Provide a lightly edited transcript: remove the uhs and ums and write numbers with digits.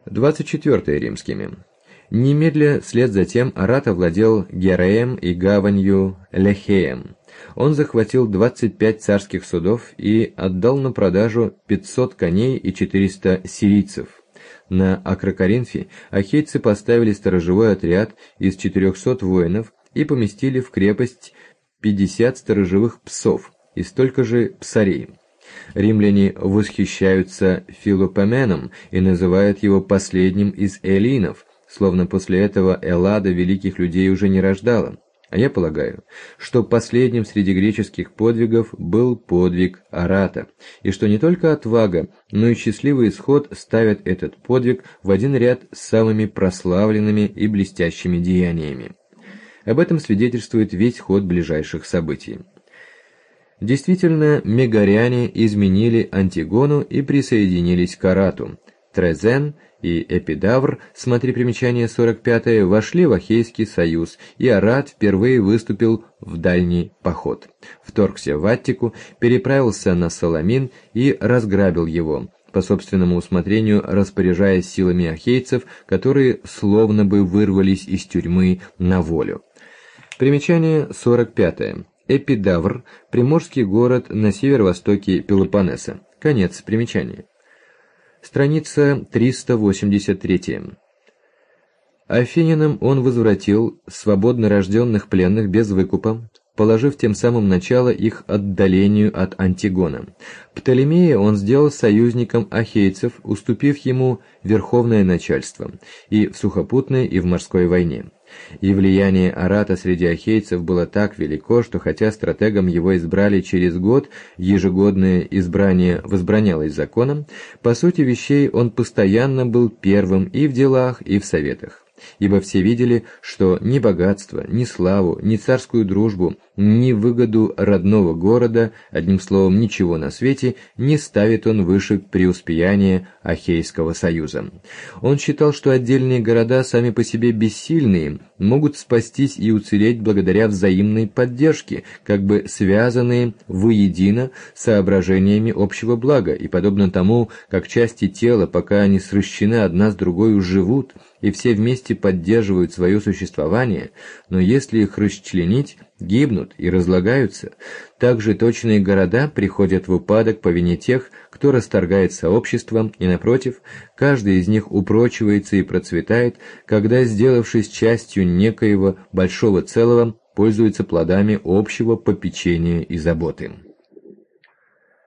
24 римскими. Немедля вслед за тем Арат овладел Гераем и гаванью Лехеем. Он захватил 25 царских судов и отдал на продажу 500 коней и 400 сирийцев. На Акрокоринфе ахейцы поставили сторожевой отряд из 400 воинов и поместили в крепость 50 сторожевых псов и столько же псарей. Римляне восхищаются Филопоменом и называют его последним из эллинов, словно после этого Эллада великих людей уже не рождала. А я полагаю, что последним среди греческих подвигов был подвиг Арата, и что не только отвага, но и счастливый исход ставят этот подвиг в один ряд с самыми прославленными и блестящими деяниями. Об этом свидетельствует весь ход ближайших событий. Действительно, мегаряне изменили Антигону и присоединились к Арату. Трезен и Эпидавр, смотри примечание 45, вошли в Ахейский союз, и Арат впервые выступил в дальний поход. Вторгся в Аттику, переправился на Саламин и разграбил его, по собственному усмотрению распоряжаясь силами ахейцев, которые словно бы вырвались из тюрьмы на волю. Примечание 45. Эпидавр – приморский город на северо-востоке Пелопоннеса. Конец примечания. Страница 383. Афинянам он возвратил свободно рожденных пленных без выкупа, положив тем самым начало их отдалению от Антигона. Птолемея он сделал союзником ахейцев, уступив ему верховное начальство и в сухопутной, и в морской войне. И влияние Арата среди ахейцев было так велико, что хотя стратегом его избрали через год, ежегодное избрание возбранялось законом, по сути вещей он постоянно был первым и в делах, и в советах. Ибо все видели, что ни богатство, ни славу, ни царскую дружбу, ни выгоду родного города, одним словом, ничего на свете, не ставит он выше преуспеяния Ахейского союза. Он считал, что отдельные города сами по себе бессильные, могут спастись и уцелеть благодаря взаимной поддержке, как бы связанные воедино соображениями общего блага, и подобно тому, как части тела, пока они сращены одна с другой, живут, и все вместе поддерживают свое существование, но если их расчленить, гибнут и разлагаются, так же точные города приходят в упадок по вине тех, кто расторгает сообщество, и, напротив, каждый из них упрочивается и процветает, когда, сделавшись частью некоего большого целого, пользуется плодами общего попечения и заботы.